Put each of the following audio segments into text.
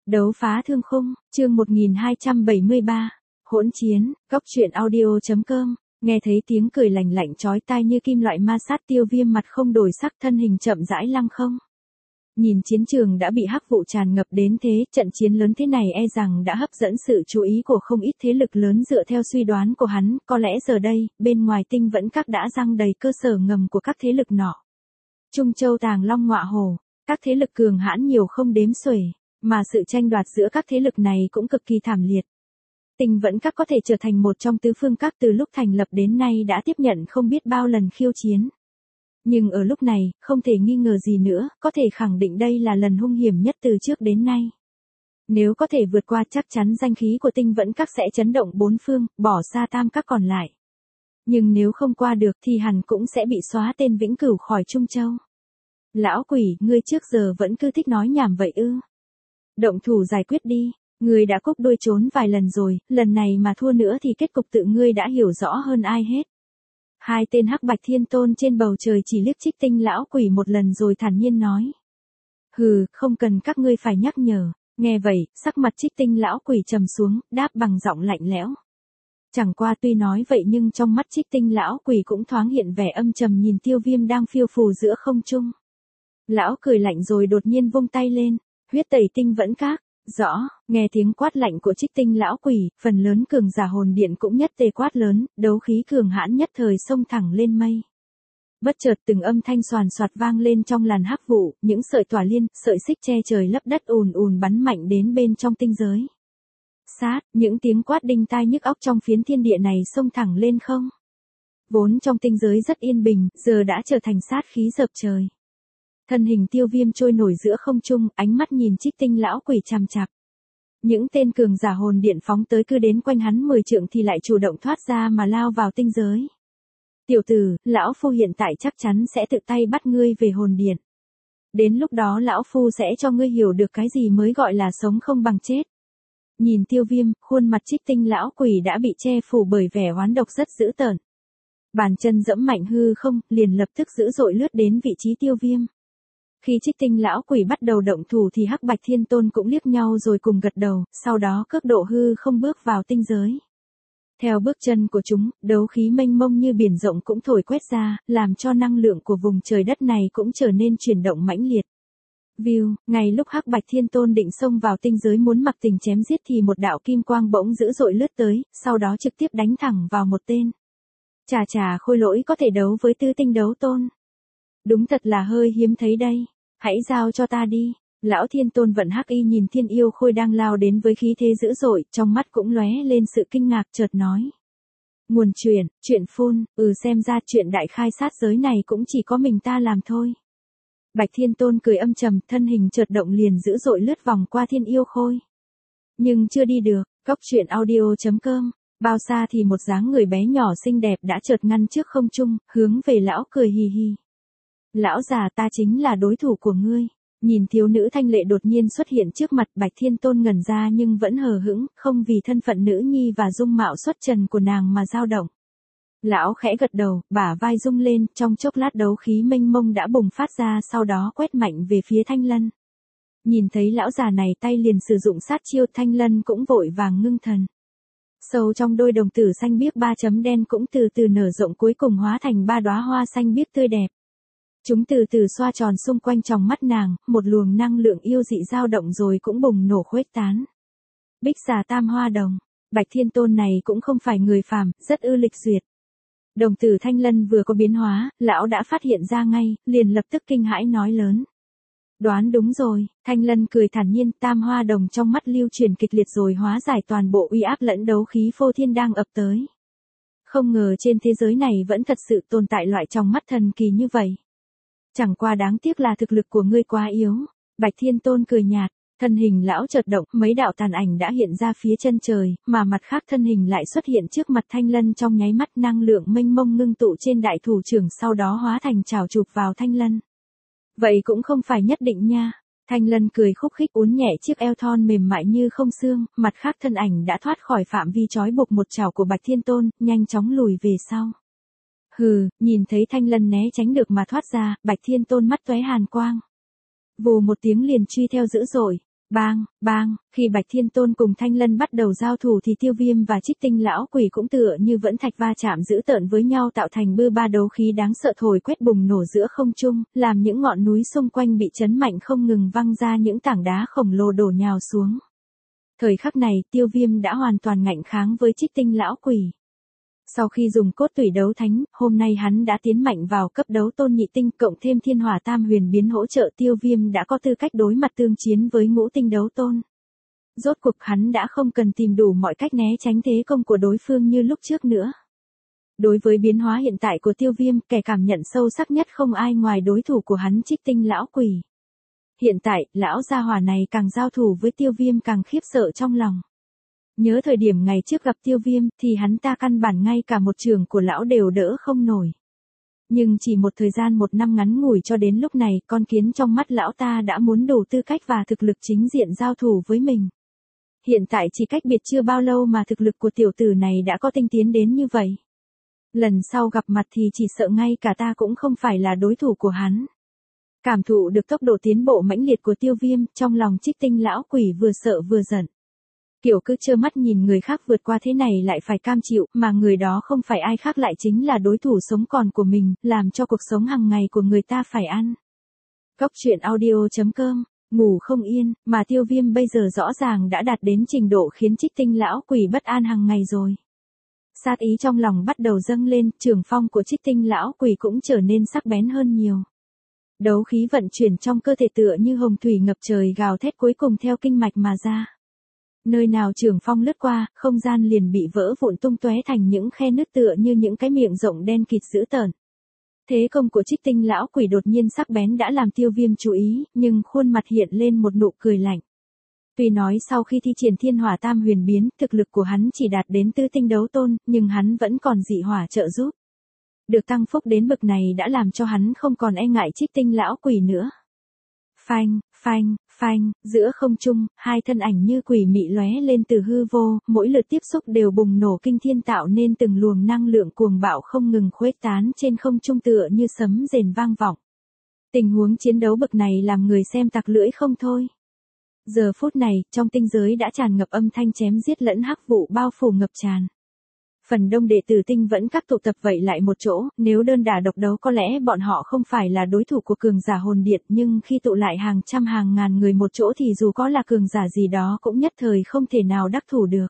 Đấu phá thương khung, chương 1273. Hỗn chiến, góc truyện audio.com. Nghe thấy tiếng cười lành lạnh chói tai như kim loại ma sát, Tiêu Viêm mặt không đổi sắc, thân hình chậm rãi lăng không. Nhìn chiến trường đã bị hắc vụ tràn ngập đến thế, trận chiến lớn thế này e rằng đã hấp dẫn sự chú ý của không ít thế lực lớn. Dựa theo suy đoán của hắn, có lẽ giờ đây, bên ngoài Tinh Vẫn Các đã giăng đầy cơ sở ngầm của các thế lực nọ. Trung Châu, Tàng Long, Ngọa Hổ, các thế lực cường hãn nhiều không đếm xuể, mà sự tranh đoạt giữa các thế lực này cũng cực kỳ thảm liệt. Tinh Vẫn Các có thể trở thành một trong tứ phương các từ lúc thành lập đến nay đã tiếp nhận không biết bao lần khiêu chiến. Nhưng ở lúc này, không thể nghi ngờ gì nữa, có thể khẳng định đây là lần hung hiểm nhất từ trước đến nay. Nếu có thể vượt qua, chắc chắn danh khí của Tinh Vẫn Các sẽ chấn động bốn phương, bỏ xa tam các còn lại. Nhưng nếu không qua được thì hẳn cũng sẽ bị xóa tên vĩnh cửu khỏi Trung Châu. Lão quỷ, ngươi trước giờ vẫn cứ thích nói nhảm vậy ư? Động thủ giải quyết đi, ngươi đã cúp đuôi trốn vài lần rồi, lần này mà thua nữa thì kết cục tự ngươi đã hiểu rõ hơn ai hết. Hai tên Hắc Bạch Thiên Tôn trên bầu trời chỉ liếc Trích Tinh lão quỷ một lần rồi thản nhiên nói. Hừ, không cần các ngươi phải nhắc nhở. Nghe vậy, sắc mặt Trích Tinh lão quỷ trầm xuống, đáp bằng giọng lạnh lẽo. Chẳng qua tuy nói vậy nhưng trong mắt Trích Tinh lão quỷ cũng thoáng hiện vẻ âm trầm nhìn Tiêu Viêm đang phiêu phù giữa không trung. Lão cười lạnh rồi đột nhiên vung tay lên, huyết tẩy Tinh Vẫn Các. Rõ, nghe tiếng quát lạnh của Trích Tinh lão quỷ, phần lớn cường giả hồn điện cũng nhất tề quát lớn, đấu khí cường hãn nhất thời xông thẳng lên mây. Bất chợt từng âm thanh xoàn xoạt vang lên trong làn hắc vụ, những sợi tỏa liên, sợi xích che trời lấp đất ùn ùn bắn mạnh đến bên trong tinh giới. Sát, những tiếng quát đinh tai nhức óc trong phiến thiên địa này xông thẳng lên không. Vốn trong tinh giới rất yên bình, giờ đã trở thành sát khí dập trời. Thân hình Tiêu Viêm trôi nổi giữa không trung, ánh mắt nhìn Trích Tinh lão quỷ chằm chằm. Những tên cường giả hồn điện phóng tới cứ đến quanh hắn 10 trượng thì lại chủ động thoát ra mà lao vào tinh giới. Tiểu tử, lão phu hiện tại chắc chắn sẽ tự tay bắt ngươi về hồn điện. Đến lúc đó lão phu sẽ cho ngươi hiểu được cái gì mới gọi là sống không bằng chết. Nhìn Tiêu Viêm, khuôn mặt Trích Tinh lão quỷ đã bị che phủ bởi vẻ oán độc rất dữ tợn. Bàn chân giẫm mạnh hư không, liền lập tức dữ dội lướt đến vị trí Tiêu Viêm. Khi Trích Tinh lão quỷ bắt đầu động thủ thì Hắc Bạch Thiên Tôn cũng liếc nhau rồi cùng gật đầu, sau đó cước độ hư không bước vào tinh giới. Theo bước chân của chúng, đấu khí mênh mông như biển rộng cũng thổi quét ra, làm cho năng lượng của vùng trời đất này cũng trở nên chuyển động mãnh liệt. View, ngay lúc Hắc Bạch Thiên Tôn định xông vào tinh giới muốn mặc tình chém giết thì một đạo kim quang bỗng dữ dội lướt tới, sau đó trực tiếp đánh thẳng vào một tên. Chà, khôi lỗi có thể đấu với tứ tinh đấu tôn. Đúng thật là hơi hiếm thấy đây. Hãy giao cho ta đi. Lão Thiên Tôn vận hắc y nhìn Thiên Yêu Khôi đang lao đến với khí thế dữ dội, trong mắt cũng lóe lên sự kinh ngạc, chợt nói. Nguồn chuyện phun, xem ra chuyện đại khai sát giới này cũng chỉ có mình ta làm thôi. Bạch Thiên Tôn cười âm trầm, thân hình chợt động liền dữ dội lướt vòng qua Thiên Yêu Khôi. Nhưng chưa đi được, góc truyện audio.com. Bao xa thì một dáng người bé nhỏ xinh đẹp đã chợt ngăn trước không trung, hướng về lão cười hì hì. Lão già, ta chính là đối thủ của ngươi. Nhìn thiếu nữ thanh lệ đột nhiên xuất hiện trước mặt, Bạch Thiên Tôn ngẩn ra nhưng vẫn hờ hững, không vì thân phận nữ nhi và dung mạo xuất trần của nàng mà dao động. Lão khẽ gật đầu, bả vai rung lên, trong chốc lát đấu khí mênh mông đã bùng phát ra, sau đó quét mạnh về phía Thanh Lân. Nhìn thấy lão già này tay liền sử dụng sát chiêu, Thanh Lân cũng vội vàng ngưng thần. Sâu trong đôi đồng tử xanh biếc 3 chấm đen cũng từ từ nở rộng, cuối cùng hóa thành 3 đóa hoa xanh biếc tươi đẹp. Chúng từ từ xoa tròn xung quanh trong mắt nàng, một luồng năng lượng yêu dị dao động rồi cũng bùng nổ khuếch tán. Bích xà tam hoa đồng, Bạch Thiên Tôn này cũng không phải người phàm, rất ư lịch duyệt. Đồng tử Thanh Lân vừa có biến hóa, lão đã phát hiện ra ngay, liền lập tức kinh hãi nói lớn. Đoán đúng rồi, Thanh Lân cười thản nhiên, tam hoa đồng trong mắt lưu truyền kịch liệt rồi hóa giải toàn bộ uy áp lẫn đấu khí phô thiên đang ập tới. Không ngờ trên thế giới này vẫn thật sự tồn tại loại trong mắt thần kỳ như vậy. Chẳng qua đáng tiếc là thực lực của ngươi quá yếu. Bạch Thiên Tôn cười nhạt, thân hình lão chợt động, mấy đạo tàn ảnh đã hiện ra phía chân trời, mà mặt khác thân hình lại xuất hiện trước mặt Thanh Lân trong nháy mắt, năng lượng mênh mông ngưng tụ trên đại thủ trưởng sau đó hóa thành chảo chụp vào Thanh Lân. Vậy cũng không phải nhất định nha. Thanh Lân cười khúc khích uốn nhẹ chiếc eo thon mềm mại như không xương, mặt khác thân ảnh đã thoát khỏi phạm vi trói buộc một chảo của Bạch Thiên Tôn, nhanh chóng lùi về sau. Hừ, nhìn thấy Thanh Lân né tránh được mà thoát ra, Bạch Thiên Tôn mắt tóe hàn quang. Vù một tiếng liền truy theo dữ dội, Bang, bang, khi Bạch Thiên Tôn cùng Thanh Lân bắt đầu giao thủ thì Tiêu Viêm và Trích Tinh lão quỷ cũng tựa như vẫn thạch va chạm dữ tợn với nhau tạo thành bư ba đấu khí đáng sợ thổi quét bùng nổ giữa không trung, làm những ngọn núi xung quanh bị chấn mạnh không ngừng văng ra những tảng đá khổng lồ đổ nhào xuống. Thời khắc này, Tiêu Viêm đã hoàn toàn ngạnh kháng với Trích Tinh lão quỷ. Sau khi dùng cốt tủy đấu thánh, hôm nay hắn đã tiến mạnh vào cấp đấu tôn nhị tinh cộng thêm thiên hỏa tam huyền biến hỗ trợ, Tiêu Viêm đã có tư cách đối mặt tương chiến với ngũ tinh đấu tôn. Rốt cuộc hắn đã không cần tìm đủ mọi cách né tránh thế công của đối phương như lúc trước nữa. Đối với biến hóa hiện tại của Tiêu Viêm, kẻ cảm nhận sâu sắc nhất không ai ngoài đối thủ của hắn Trích Tinh lão quỷ. Hiện tại, lão gia hỏa này càng giao thủ với Tiêu Viêm càng khiếp sợ trong lòng. Nhớ thời điểm ngày trước gặp Tiêu Viêm thì hắn ta căn bản ngay cả một trường của lão đều đỡ không nổi. Nhưng chỉ một thời gian 1 năm ngắn ngủi cho đến lúc này, con kiến trong mắt lão ta đã muốn đủ tư cách và thực lực chính diện giao thủ với mình. Hiện tại chỉ cách biệt chưa bao lâu mà thực lực của tiểu tử này đã có tinh tiến đến như vậy. Lần sau gặp mặt thì chỉ sợ ngay cả ta cũng không phải là đối thủ của hắn. Cảm thụ được tốc độ tiến bộ mãnh liệt của Tiêu Viêm, trong lòng Trích Tinh lão quỷ vừa sợ vừa giận. Kiểu cứ trơ mắt nhìn người khác vượt qua thế này lại phải cam chịu, mà người đó không phải ai khác lại chính là đối thủ sống còn của mình, làm cho cuộc sống hàng ngày của người ta phải ăn. Góc truyện audio.com, ngủ không yên, mà Tiêu Viêm bây giờ rõ ràng đã đạt đến trình độ khiến Trích Tinh lão quỷ bất an hàng ngày rồi. Sát ý trong lòng bắt đầu dâng lên, trường phong của Trích Tinh lão quỷ cũng trở nên sắc bén hơn nhiều. Đấu khí vận chuyển trong cơ thể tựa như hồng thủy ngập trời gào thét cuối cùng theo kinh mạch mà ra. Nơi nào trường phong lướt qua, không gian liền bị vỡ vụn tung tóe thành những khe nứt tựa như những cái miệng rộng đen kịt dữ tợn. Thế công của Trích Tinh lão quỷ đột nhiên sắc bén đã làm Tiêu Viêm chú ý, nhưng khuôn mặt hiện lên một nụ cười lạnh. Tuy nói sau khi thi triển thiên hỏa tam huyền biến, thực lực của hắn chỉ đạt đến 4 tinh đấu tôn, nhưng hắn vẫn còn dị hỏa trợ giúp. Được tăng phúc đến bậc này đã làm cho hắn không còn e ngại Trích Tinh lão quỷ nữa. Phanh, phanh, phanh, giữa không trung, hai thân ảnh như quỷ mị lóe lên từ hư vô, mỗi lượt tiếp xúc đều bùng nổ kinh thiên tạo nên từng luồng năng lượng cuồng bạo không ngừng khuếch tán trên không trung tựa như sấm rền vang vọng. Tình huống chiến đấu bậc này làm người xem tặc lưỡi không thôi. Giờ phút này, trong tinh giới đã tràn ngập âm thanh chém giết lẫn hắc vụ bao phủ ngập tràn. Phần đông đệ tử tinh vẫn các tụ tập vậy lại một chỗ, nếu đơn đả độc đấu có lẽ bọn họ không phải là đối thủ của cường giả hồn điện, nhưng khi tụ lại hàng trăm hàng ngàn người một chỗ thì dù có là cường giả gì đó cũng nhất thời không thể nào đắc thủ được.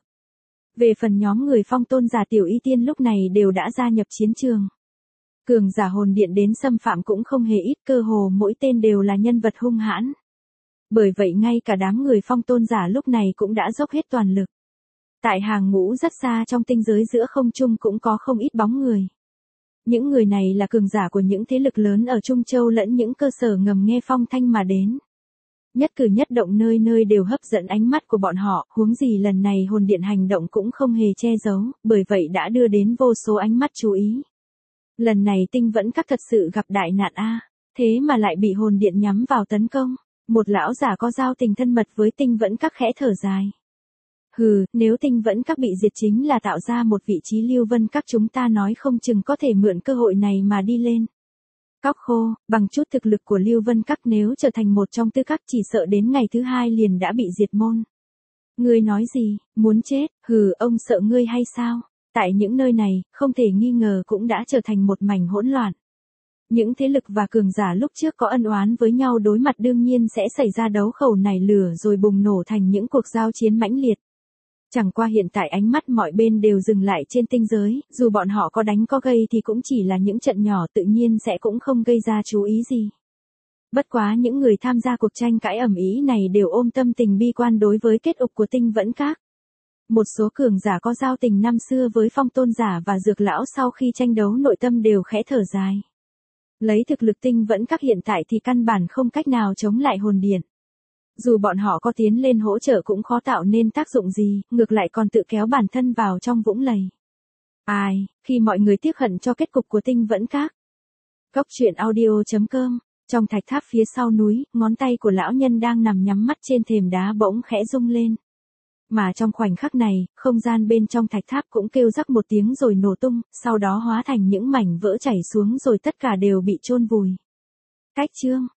Về phần nhóm người phong tôn giả tiểu y tiên lúc này đều đã gia nhập chiến trường. Cường giả hồn điện đến xâm phạm cũng không hề ít, cơ hồ mỗi tên đều là nhân vật hung hãn. Bởi vậy ngay cả đám người phong tôn giả lúc này cũng đã dốc hết toàn lực. Tại hàng ngũ rất xa trong tinh giới giữa không trung cũng có không ít bóng người. Những người này là cường giả của những thế lực lớn ở Trung Châu lẫn những cơ sở ngầm nghe phong thanh mà đến. Nhất cử nhất động nơi nơi đều hấp dẫn ánh mắt của bọn họ, huống gì lần này hồn điện hành động cũng không hề che giấu, bởi vậy đã đưa đến vô số ánh mắt chú ý. Lần này tinh vẫn các thật sự gặp đại nạn a, thế mà lại bị hồn điện nhắm vào tấn công. Một lão giả có giao tình thân mật với tinh vẫn các khẽ thở dài. Hừ, nếu tinh vẫn các bị diệt chính là tạo ra một vị trí Lưu Vân các, chúng ta nói không chừng có thể mượn cơ hội này mà đi lên. Cóc khô, bằng chút thực lực của Lưu Vân các nếu trở thành một trong tư các chỉ sợ đến ngày thứ 2 liền đã bị diệt môn. Ngươi nói gì, muốn chết, hừ, ông sợ ngươi hay sao? Tại những nơi này, không thể nghi ngờ cũng đã trở thành một mảnh hỗn loạn. Những thế lực và cường giả lúc trước có ân oán với nhau đối mặt đương nhiên sẽ xảy ra đấu khẩu nảy lửa rồi bùng nổ thành những cuộc giao chiến mãnh liệt. Chẳng qua hiện tại ánh mắt mọi bên đều dừng lại trên tinh giới, dù bọn họ có đánh có gây thì cũng chỉ là những trận nhỏ tự nhiên sẽ cũng không gây ra chú ý gì. Bất quá những người tham gia cuộc tranh cãi ầm ĩ này đều ôm tâm tình bi quan đối với kết cục của tinh vẫn các. Một số cường giả có giao tình năm xưa với phong tôn giả và dược lão sau khi tranh đấu nội tâm đều khẽ thở dài. Lấy thực lực tinh vẫn các hiện tại thì căn bản không cách nào chống lại hồn điện. Dù bọn họ có tiến lên hỗ trợ cũng khó tạo nên tác dụng gì, ngược lại còn tự kéo bản thân vào trong vũng lầy. Ai, khi mọi người tiếc hận cho kết cục của tinh vẫn các. Góc truyện audio.com, trong thạch tháp phía sau núi, ngón tay của lão nhân đang nằm nhắm mắt trên thềm đá bỗng khẽ rung lên. Mà trong khoảnh khắc này, không gian bên trong thạch tháp cũng kêu rắc một tiếng rồi nổ tung, sau đó hóa thành những mảnh vỡ chảy xuống rồi tất cả đều bị chôn vùi. Cách chương